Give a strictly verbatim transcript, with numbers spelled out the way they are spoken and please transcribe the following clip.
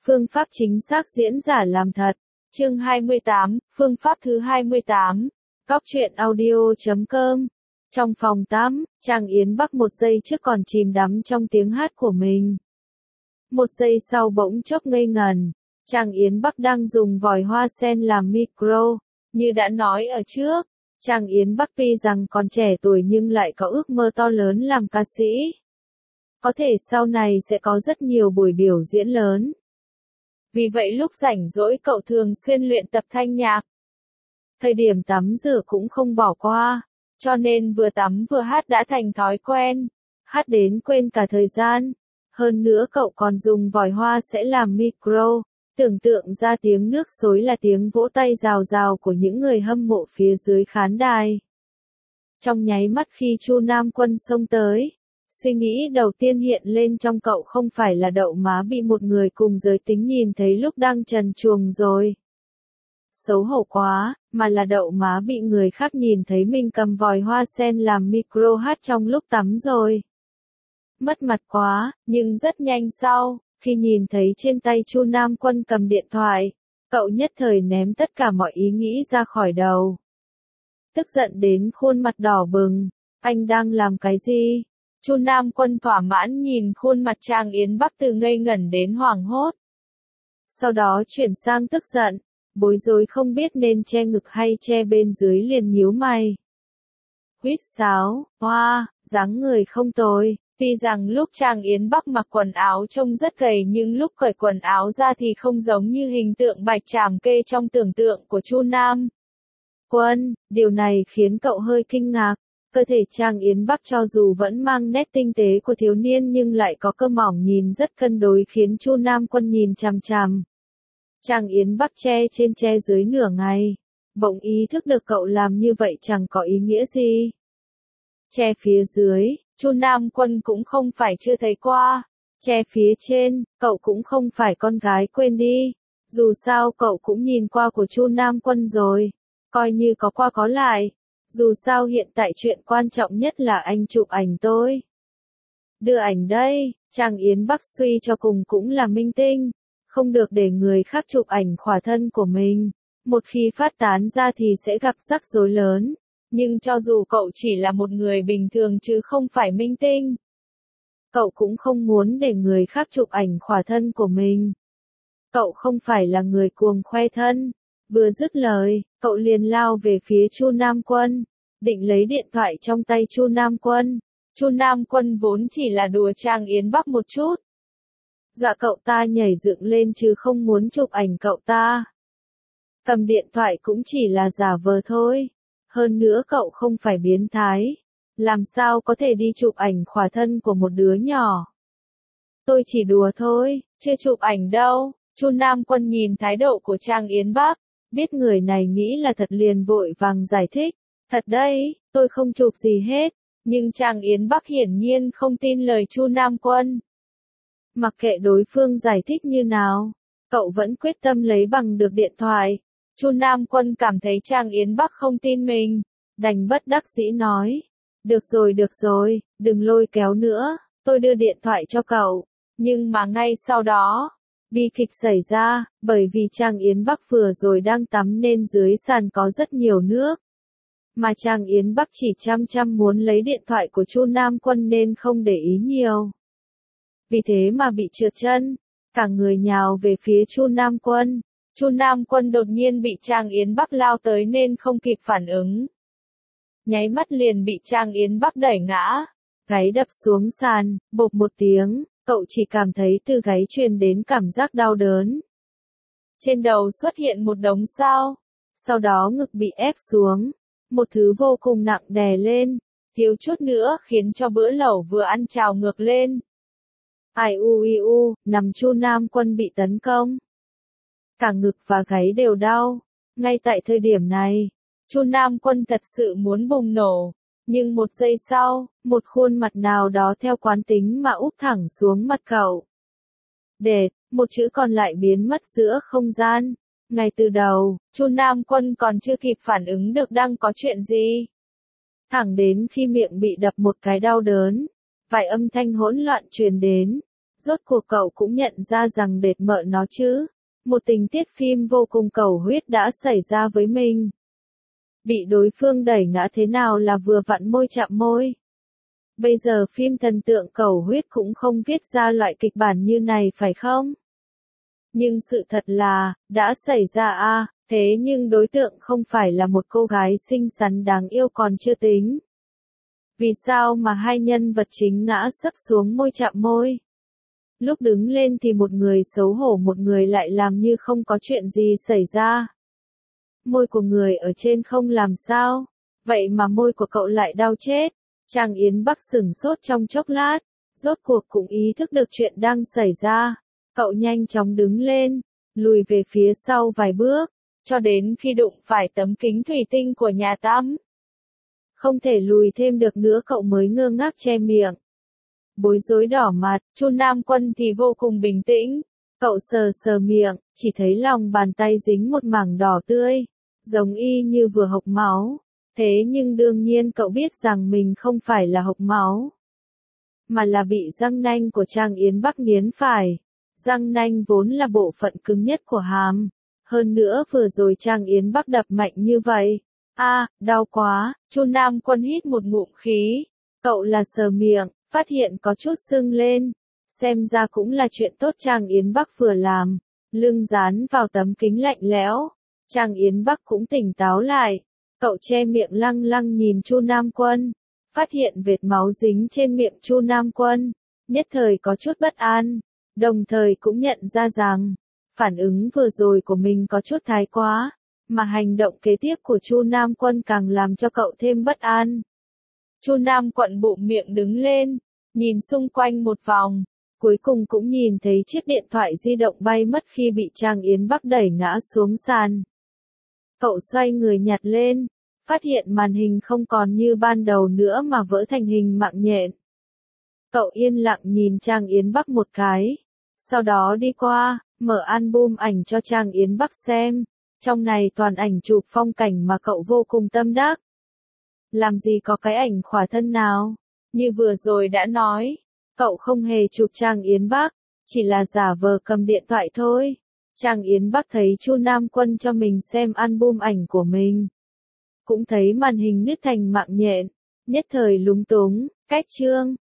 Phương pháp chính xác diễn giả làm thật. Chương hai mươi tám, phương pháp thứ hai mươi tám. Cóc truyện audio chấm com. Trong phòng tắm, Trang Yến Bắc một giây trước còn chìm đắm trong tiếng hát của mình. Một giây sau bỗng chốc ngây ngần. Trang Yến Bắc đang dùng vòi hoa sen làm micro. Như đã nói ở trước, Trang Yến Bắc tuy rằng còn trẻ tuổi nhưng lại có ước mơ to lớn làm ca sĩ. Có thể sau này sẽ có rất nhiều buổi biểu diễn lớn. Vì vậy lúc rảnh rỗi cậu thường xuyên luyện tập thanh nhạc. Thời điểm tắm rửa cũng không bỏ qua, cho nên vừa tắm vừa hát đã thành thói quen, hát đến quên cả thời gian. Hơn nữa cậu còn dùng vòi hoa sẽ làm micro, tưởng tượng ra tiếng nước xối là tiếng vỗ tay rào rào của những người hâm mộ phía dưới khán đài. Trong nháy mắt khi Chu Nam Quân xông tới, suy nghĩ đầu tiên hiện lên trong cậu không phải là đậu má bị một người cùng giới tính nhìn thấy lúc đang trần truồng rồi. Xấu hổ quá, mà là đậu má bị người khác nhìn thấy mình cầm vòi hoa sen làm micro hát trong lúc tắm rồi. Mất mặt quá, nhưng rất nhanh sau, khi nhìn thấy trên tay Chu Nam Quân cầm điện thoại, cậu nhất thời ném tất cả mọi ý nghĩ ra khỏi đầu. Tức giận đến khuôn mặt đỏ bừng, anh đang làm cái gì? Chu Nam Quân thỏa mãn nhìn khuôn mặt Trang Yến Bắc từ ngây ngẩn đến hoảng hốt. Sau đó chuyển sang tức giận, bối rối không biết nên che ngực hay che bên dưới liền nhíu mày. Huýt sáo, hoa, dáng người không tồi, tuy rằng lúc Trang Yến Bắc mặc quần áo trông rất gầy nhưng lúc cởi quần áo ra thì không giống như hình tượng bạch tràm kê trong tưởng tượng của Chu Nam Quân, điều này khiến cậu hơi kinh ngạc. Cơ thể Trang Yến Bắc cho dù vẫn mang nét tinh tế của thiếu niên nhưng lại có cơ mỏng nhìn rất cân đối khiến Chu Nam Quân nhìn chằm chằm. Trang Yến Bắc che trên che dưới nửa ngày, bỗng ý thức được cậu làm như vậy chẳng có ý nghĩa gì. Che phía dưới, Chu Nam Quân cũng không phải chưa thấy qua, che phía trên, cậu cũng không phải con gái quên đi, dù sao cậu cũng nhìn qua của Chu Nam Quân rồi, coi như có qua có lại. Dù sao hiện tại chuyện quan trọng nhất là anh chụp ảnh tôi. Đưa ảnh đây, Trang Yến Bắc suy cho cùng cũng là minh tinh, không được để người khác chụp ảnh khỏa thân của mình. Một khi phát tán ra thì sẽ gặp rắc rối lớn, nhưng cho dù cậu chỉ là một người bình thường chứ không phải minh tinh, cậu cũng không muốn để người khác chụp ảnh khỏa thân của mình. Cậu không phải là người cuồng khoe thân. Vừa dứt lời, cậu liền lao về phía Chu Nam Quân, định lấy điện thoại trong tay Chu Nam Quân. Chu Nam Quân vốn chỉ là đùa Trang Yến Bắc một chút. Dạ cậu ta nhảy dựng lên chứ không muốn chụp ảnh cậu ta. Cầm điện thoại cũng chỉ là giả vờ thôi. Hơn nữa cậu không phải biến thái. Làm sao có thể đi chụp ảnh khỏa thân của một đứa nhỏ. Tôi chỉ đùa thôi, chưa chụp ảnh đâu. Chu Nam Quân nhìn thái độ của Trang Yến Bắc. Biết người này nghĩ là thật liền vội vàng giải thích. Thật đấy, tôi không chụp gì hết. Nhưng Trang Yến Bắc hiển nhiên không tin lời Chu Nam Quân. Mặc kệ đối phương giải thích như nào, cậu vẫn quyết tâm lấy bằng được điện thoại. Chu Nam Quân cảm thấy Trang Yến Bắc không tin mình, đành bất đắc dĩ nói. Được rồi được rồi, đừng lôi kéo nữa, tôi đưa điện thoại cho cậu. Nhưng mà ngay sau đó, bi kịch xảy ra, bởi vì Trang Yến Bắc vừa rồi đang tắm nên dưới sàn có rất nhiều nước. Mà Trang Yến Bắc chỉ chăm chăm muốn lấy điện thoại của Chu Nam Quân nên không để ý nhiều. Vì thế mà bị trượt chân, cả người nhào về phía Chu Nam Quân. Chu Nam Quân đột nhiên bị Trang Yến Bắc lao tới nên không kịp phản ứng. Nháy mắt liền bị Trang Yến Bắc đẩy ngã, gáy đập xuống sàn, bộp một tiếng. Cậu chỉ cảm thấy từ gáy truyền đến cảm giác đau đớn. Trên đầu xuất hiện một đống sao, sau đó ngực bị ép xuống, một thứ vô cùng nặng đè lên, thiếu chút nữa khiến cho bữa lẩu vừa ăn trào ngược lên. Ai u i u, nằm Chu Nam Quân bị tấn công. Cả ngực và gáy đều đau. Ngay tại thời điểm này, Chu Nam Quân thật sự muốn bùng nổ. Nhưng một giây sau, một khuôn mặt nào đó theo quán tính mà úp thẳng xuống mặt cậu. Đệt, một chữ còn lại biến mất giữa không gian. Ngay từ đầu, Chu Nam Quân còn chưa kịp phản ứng được đang có chuyện gì. Thẳng đến khi miệng bị đập một cái đau đớn, vài âm thanh hỗn loạn truyền đến. Rốt cuộc cậu cũng nhận ra rằng đệt mợ nó chứ. Một tình tiết phim vô cùng cầu huyết đã xảy ra với mình. Bị đối phương đẩy ngã thế nào là vừa vặn môi chạm môi. Bây giờ phim thần tượng cầu huyết cũng không viết ra loại kịch bản như này phải không? Nhưng sự thật là, đã xảy ra a, thế nhưng đối tượng không phải là một cô gái xinh xắn đáng yêu còn chưa tính. Vì sao mà hai nhân vật chính ngã sấp xuống môi chạm môi? Lúc đứng lên thì một người xấu hổ một người lại làm như không có chuyện gì xảy ra. Môi của người ở trên không làm sao, vậy mà môi của cậu lại đau chết. Trang Yến Bắc sửng sốt trong chốc lát, rốt cuộc cũng ý thức được chuyện đang xảy ra. Cậu nhanh chóng đứng lên, lùi về phía sau vài bước, cho đến khi đụng phải tấm kính thủy tinh của nhà tắm. Không thể lùi thêm được nữa cậu mới ngơ ngác che miệng. Bối rối đỏ mặt, Chu Nam Quân thì vô cùng bình tĩnh. Cậu sờ sờ miệng, chỉ thấy lòng bàn tay dính một mảng đỏ tươi, giống y như vừa hộc máu. Thế nhưng đương nhiên cậu biết rằng mình không phải là hộc máu, mà là bị răng nanh của Trang Yến Bắc nghiến phải. Răng nanh vốn là bộ phận cứng nhất của hàm. Hơn nữa vừa rồi Trang Yến Bắc đập mạnh như vậy. A, đau quá, Chu Nam Quân hít một ngụm khí. Cậu là sờ miệng, phát hiện có chút sưng lên. Xem ra cũng là chuyện tốt Trang Yến Bắc vừa làm. Lưng dán vào tấm kính lạnh lẽo. Trang Yến Bắc cũng tỉnh táo lại. Cậu che miệng lăng lăng nhìn Chu Nam Quân. Phát hiện vệt máu dính trên miệng Chu Nam Quân. Nhất thời có chút bất an. Đồng thời cũng nhận ra rằng, phản ứng vừa rồi của mình có chút thái quá. Mà hành động kế tiếp của Chu Nam Quân càng làm cho cậu thêm bất an. Chu Nam Quận bụng miệng đứng lên, nhìn xung quanh một vòng, cuối cùng cũng nhìn thấy chiếc điện thoại di động bay mất khi bị Trang Yến Bắc đẩy ngã xuống sàn. Cậu xoay người nhặt lên, phát hiện màn hình không còn như ban đầu nữa mà vỡ thành hình mạng nhện. Cậu yên lặng nhìn Trang Yến Bắc một cái, sau đó đi qua, mở album ảnh cho Trang Yến Bắc xem. Trong này toàn ảnh chụp phong cảnh mà cậu vô cùng tâm đắc. Làm gì có cái ảnh khỏa thân nào? Như vừa rồi đã nói, cậu không hề chụp Trang Yến Bắc, chỉ là giả vờ cầm điện thoại thôi. Trang Yến Bắc thấy Chu Nam Quân cho mình xem album ảnh của mình. Cũng thấy màn hình nứt thành mạng nhện, nhất thời lúng túng, cách chương.